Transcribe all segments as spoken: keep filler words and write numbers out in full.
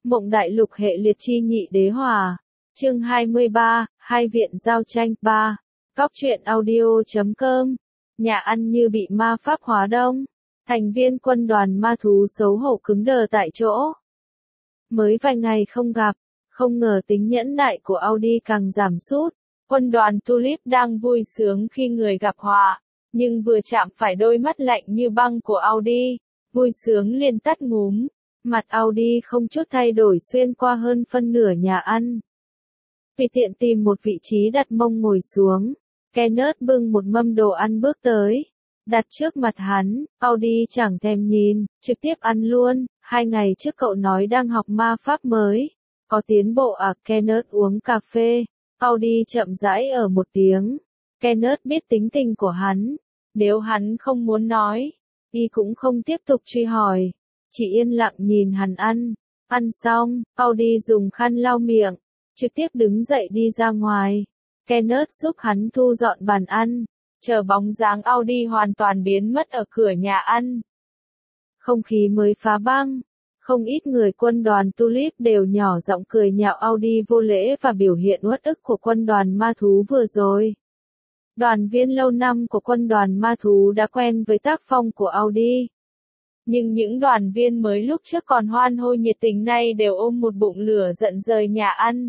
Mộng Đại Lục hệ liệt chi nhị đế hòa. Chương hai mươi ba, Hai viện giao tranh ba. Góc truyện audio chấm com. Nhà ăn như bị ma pháp hóa đông. Thành viên quân đoàn ma thú xấu hổ cứng đờ tại chỗ. Mới vài ngày không gặp, không ngờ tính nhẫn nại của Audi càng giảm sút. Quân đoàn Tulip đang vui sướng khi người gặp họa, nhưng vừa chạm phải đôi mắt lạnh như băng của Audi, vui sướng liền tắt ngúm. Mặt Audi không chút thay đổi xuyên qua hơn phân nửa nhà ăn. Vì tiện tìm một vị trí đặt mông ngồi xuống, Kenneth bưng một mâm đồ ăn bước tới, đặt trước mặt hắn. Audi chẳng thèm nhìn, trực tiếp ăn luôn. Hai ngày trước cậu nói đang học ma pháp mới, có tiến bộ à? Kenneth uống cà phê. Audi chậm rãi ở một tiếng. Kenneth biết tính tình của hắn, nếu hắn không muốn nói, y cũng không tiếp tục truy hỏi, chỉ yên lặng nhìn hắn ăn. Ăn xong, Audi dùng khăn lau miệng, trực tiếp đứng dậy đi ra ngoài. Kenneth giúp hắn thu dọn bàn ăn, chờ bóng dáng Audi hoàn toàn biến mất ở cửa nhà ăn. Không khí mới phá băng, không ít người quân đoàn Tulip đều nhỏ giọng cười nhạo Audi vô lễ và biểu hiện uất ức của quân đoàn ma thú vừa rồi. Đoàn viên lâu năm của quân đoàn ma thú đã quen với tác phong của Audi. Nhưng những đoàn viên mới lúc trước còn hoan hô nhiệt tình nay đều ôm một bụng lửa giận rời nhà ăn.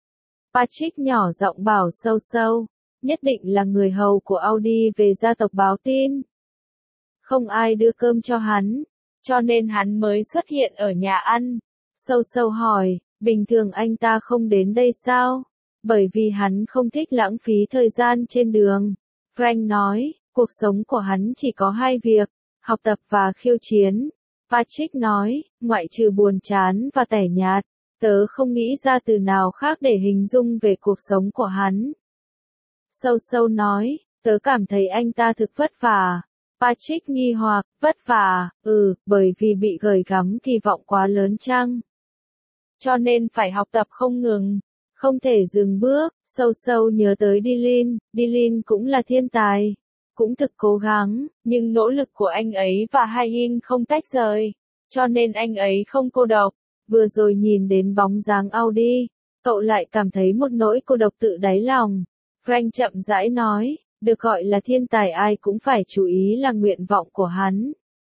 Patrick nhỏ giọng bảo sâu sâu, nhất định là người hầu của Audi về gia tộc báo tin. Không ai đưa cơm cho hắn, cho nên hắn mới xuất hiện ở nhà ăn. Sâu sâu hỏi, bình thường anh ta không đến đây sao? Bởi vì hắn không thích lãng phí thời gian trên đường. Frank nói, cuộc sống của hắn chỉ có hai việc, học tập và khiêu chiến. Patrick nói, ngoại trừ buồn chán và tẻ nhạt, tớ không nghĩ ra từ nào khác để hình dung về cuộc sống của hắn. Sâu sâu nói, tớ cảm thấy anh ta thực vất vả. Patrick nghi hoặc, vất vả, ừ, bởi vì bị gửi gắm kỳ vọng quá lớn chăng? Cho nên phải học tập không ngừng, không thể dừng bước. Sâu sâu nhớ tới Dylan, Dylan cũng là thiên tài, cũng thực cố gắng, nhưng nỗ lực của anh ấy và Hayin không tách rời, cho nên anh ấy không cô độc. Vừa rồi nhìn đến bóng dáng Audi, cậu lại cảm thấy một nỗi cô độc tự đáy lòng. Frank chậm rãi nói, được gọi là thiên tài ai cũng phải chú ý là nguyện vọng của hắn.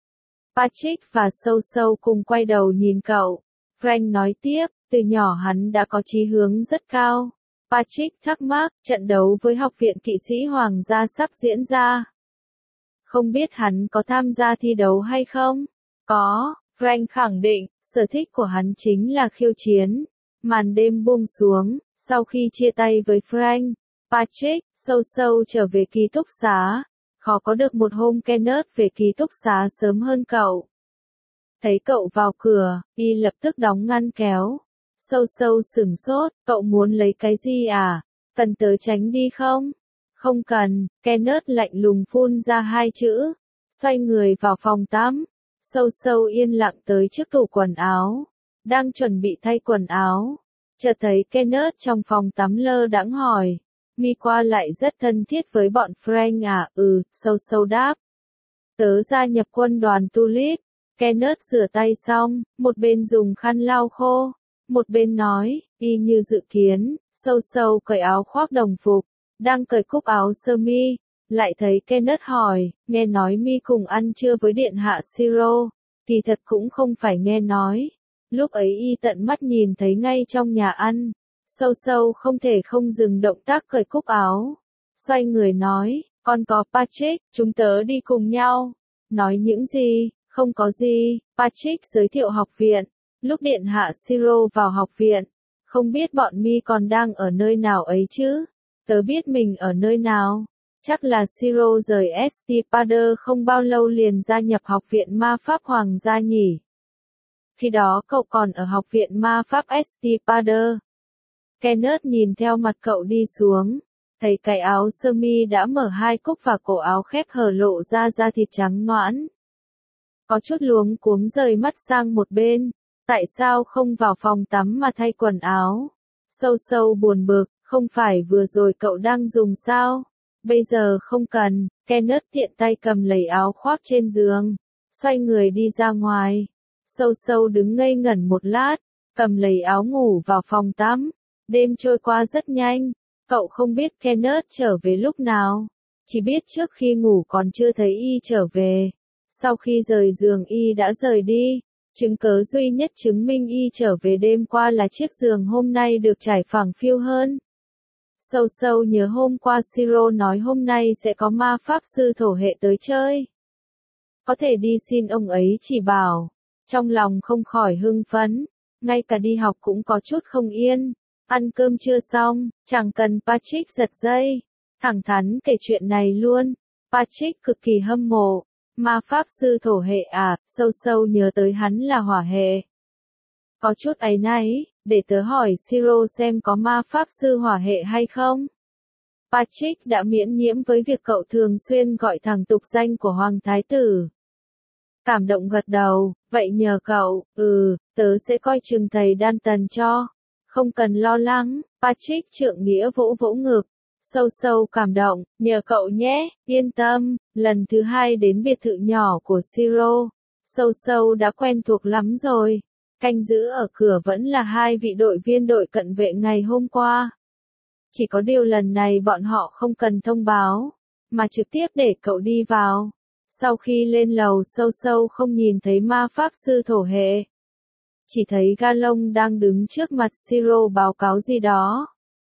Patrick và Sâu Sâu cùng quay đầu nhìn cậu. Frank nói tiếp, từ nhỏ hắn đã có chí hướng rất cao. Patrick thắc mắc, trận đấu với học viện kỵ sĩ hoàng gia sắp diễn ra. Không biết hắn có tham gia thi đấu hay không? Có, Frank khẳng định, sở thích của hắn chính là khiêu chiến. Màn đêm buông xuống, sau khi chia tay với Frank, Patrick, Sâu Sâu trở về ký túc xá. Khó có được một hôm Kenneth về ký túc xá sớm hơn cậu. Thấy cậu vào cửa, y lập tức đóng ngăn kéo. Sâu Sâu sửng sốt, cậu muốn lấy cái gì à? Cần tớ tránh đi không? Không cần, Kenneth lạnh lùng phun ra hai chữ. Xoay người vào phòng tắm. Sâu Sâu yên lặng tới trước tủ quần áo. Đang chuẩn bị thay quần áo. Chợt thấy Kenneth trong phòng tắm lơ đãng hỏi. Mi qua lại rất thân thiết với bọn Frank à? Ừ, Sâu Sâu đáp. Tớ gia nhập quân đoàn Tulip. Kenneth rửa tay xong, một bên dùng khăn lau khô, một bên nói, y như dự kiến. Sâu Sâu cởi áo khoác đồng phục, đang cởi cúc áo sơ mi, lại thấy Kenneth hỏi, nghe nói Mi cùng ăn trưa với điện hạ Siro, kỳ thật cũng không phải nghe nói. Lúc ấy y tận mắt nhìn thấy ngay trong nhà ăn. Sâu Sâu không thể không dừng động tác cởi cúc áo. Xoay người nói, còn có Patrick, chúng tớ đi cùng nhau. Nói những gì? Không có gì. Patrick giới thiệu học viện. Lúc điện hạ Siro vào học viện, không biết bọn Mi còn đang ở nơi nào ấy chứ? Tớ biết mình ở nơi nào. Chắc là Siro rời Estipader không bao lâu liền gia nhập học viện ma pháp hoàng gia nhỉ? Khi đó cậu còn ở học viện ma pháp Estipader. Kenneth nhìn theo mặt cậu đi xuống, thấy cái áo sơ mi đã mở hai cúc và cổ áo khép hở lộ ra da thịt trắng nõn. Có chút luống cuống rời mắt sang một bên, tại sao không vào phòng tắm mà thay quần áo? Sâu Sâu buồn bực, không phải vừa rồi cậu đang dùng sao? Bây giờ không cần. Kenneth tiện tay cầm lấy áo khoác trên giường, xoay người đi ra ngoài. Sâu Sâu đứng ngây ngẩn một lát, cầm lấy áo ngủ vào phòng tắm. Đêm trôi qua rất nhanh, cậu không biết Kenneth trở về lúc nào, chỉ biết trước khi ngủ còn chưa thấy y trở về. Sau khi rời giường y đã rời đi, chứng cớ duy nhất chứng minh y trở về đêm qua là chiếc giường hôm nay được trải phẳng phiu hơn. Sâu sâu nhớ hôm qua Siro nói hôm nay sẽ có ma pháp sư thổ hệ tới chơi. Có thể đi xin ông ấy chỉ bảo. Trong lòng không khỏi hưng phấn, ngay cả đi học cũng có chút không yên. Ăn cơm chưa xong, chẳng cần Patrick giật dây. Thẳng thắn kể chuyện này luôn. Patrick cực kỳ hâm mộ. Ma pháp sư thổ hệ à, sâu sâu nhớ tới hắn là hỏa hệ. Có chút áy náy, để tớ hỏi Siro xem có ma pháp sư hỏa hệ hay không. Patrick đã miễn nhiễm với việc cậu thường xuyên gọi thẳng tục danh của Hoàng Thái Tử. Cảm động gật đầu, vậy nhờ cậu, ừ, tớ sẽ coi chừng thầy Danton cho. Không cần lo lắng, Patrick trượng nghĩa vỗ vỗ ngực. Sâu sâu cảm động, nhờ cậu nhé, yên tâm. Lần thứ hai đến biệt thự nhỏ của Siro, sâu sâu đã quen thuộc lắm rồi. Canh giữ ở cửa vẫn là hai vị đội viên đội cận vệ ngày hôm qua. Chỉ có điều lần này bọn họ không cần thông báo, mà trực tiếp để cậu đi vào. Sau khi lên lầu sâu sâu không nhìn thấy ma pháp sư thổ hệ. Chỉ thấy Galon đang đứng trước mặt Siro báo cáo gì đó.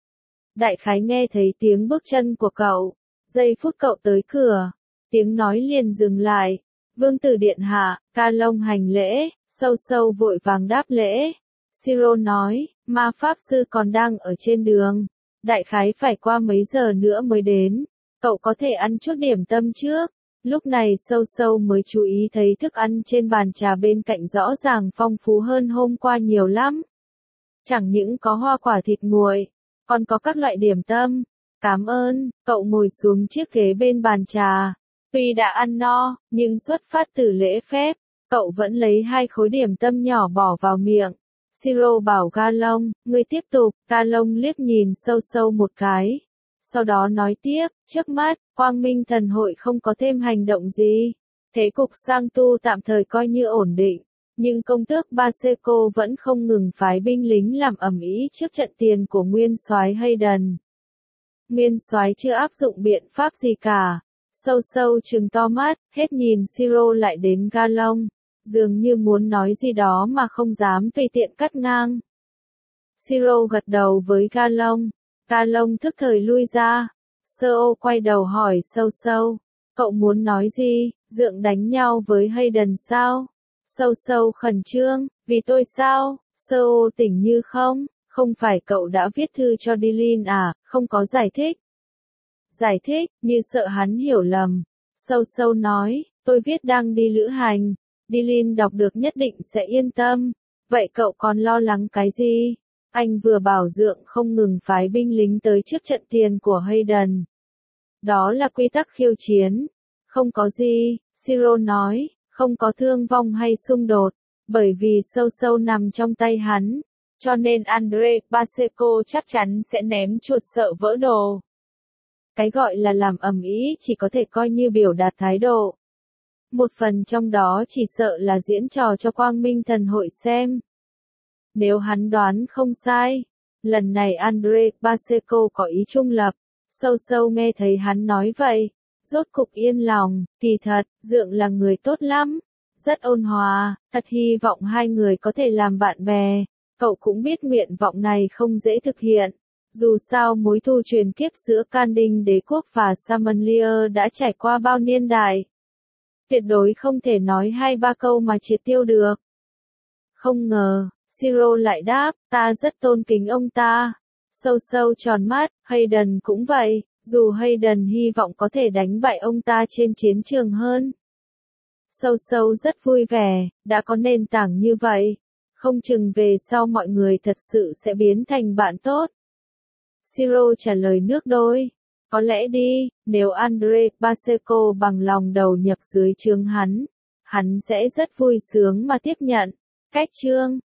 Đại khái nghe thấy tiếng bước chân của cậu. Giây phút cậu tới cửa, tiếng nói liền dừng lại. Vương tử điện hạ, Galon hành lễ, sâu sâu vội vàng đáp lễ. Siro nói, ma pháp sư còn đang ở trên đường. Đại khái phải qua mấy giờ nữa mới đến. Cậu có thể ăn chút điểm tâm trước. Lúc này sâu sâu mới chú ý thấy thức ăn trên bàn trà bên cạnh rõ ràng phong phú hơn hôm qua nhiều lắm. Chẳng những có hoa quả thịt nguội, còn có các loại điểm tâm. Cảm ơn, cậu ngồi xuống chiếc ghế bên bàn trà. Tuy đã ăn no, nhưng xuất phát từ lễ phép, cậu vẫn lấy hai khối điểm tâm nhỏ bỏ vào miệng. Siro bảo Galon, ngươi tiếp tục. Galon liếc nhìn sâu sâu một cái. Sau đó nói tiếp, trước mắt, Quang Minh Thần Hội không có thêm hành động gì. Thế cục sang tu tạm thời coi như ổn định, nhưng công tước Baseco vẫn không ngừng phái binh lính làm ầm ĩ trước trận tiền của nguyên soái Hayden. Nguyên soái chưa áp dụng biện pháp gì cả. Sâu sâu trừng to mắt, hết nhìn Siro lại đến Galon, dường như muốn nói gì đó mà không dám tùy tiện cắt ngang. Siro gật đầu với Galon. Galon thức thời lui ra. Sơ ô quay đầu hỏi sâu sâu. Cậu muốn nói gì, dượng đánh nhau với Hayden sao? Sâu sâu khẩn trương, vì tôi sao? Sơ ô tỉnh như không, không phải cậu đã viết thư cho Dylan à, không có giải thích. Giải thích, như sợ hắn hiểu lầm. Sâu sâu nói, tôi viết đang đi lữ hành. Dylan đọc được nhất định sẽ yên tâm. Vậy cậu còn lo lắng cái gì? Anh vừa bảo dượng không ngừng phái binh lính tới trước trận tiền của Hayden. Đó là quy tắc khiêu chiến. Không có gì, Siro nói, không có thương vong hay xung đột, bởi vì sâu sâu nằm trong tay hắn, cho nên Andre Baseco chắc chắn sẽ ném chuột sợ vỡ đồ. Cái gọi là làm ầm ĩ chỉ có thể coi như biểu đạt thái độ. Một phần trong đó chỉ sợ là diễn trò cho Quang Minh Thần Hội xem. Nếu hắn đoán không sai, lần này Andre Baseco có ý trung lập. Sâu sâu nghe thấy hắn nói vậy, rốt cục yên lòng. Kỳ thật, dượng là người tốt lắm, rất ôn hòa, thật hy vọng hai người có thể làm bạn bè. Cậu cũng biết nguyện vọng này không dễ thực hiện. Dù sao mối thù truyền kiếp giữa Can Đinh đế quốc và Samanlier đã trải qua bao niên đại. Tuyệt đối không thể nói hai ba câu mà triệt tiêu được. Không ngờ, Siro lại đáp, ta rất tôn kính ông ta. Sâu sâu tròn mắt, Hayden cũng vậy, dù Hayden hy vọng có thể đánh bại ông ta trên chiến trường hơn. Sâu sâu rất vui vẻ, đã có nền tảng như vậy. Không chừng về sau mọi người thật sự sẽ biến thành bạn tốt. Siro trả lời nước đôi. Có lẽ đi, nếu Andre Baseco bằng lòng đầu nhập dưới trướng hắn, hắn sẽ rất vui sướng mà tiếp nhận. Cách chương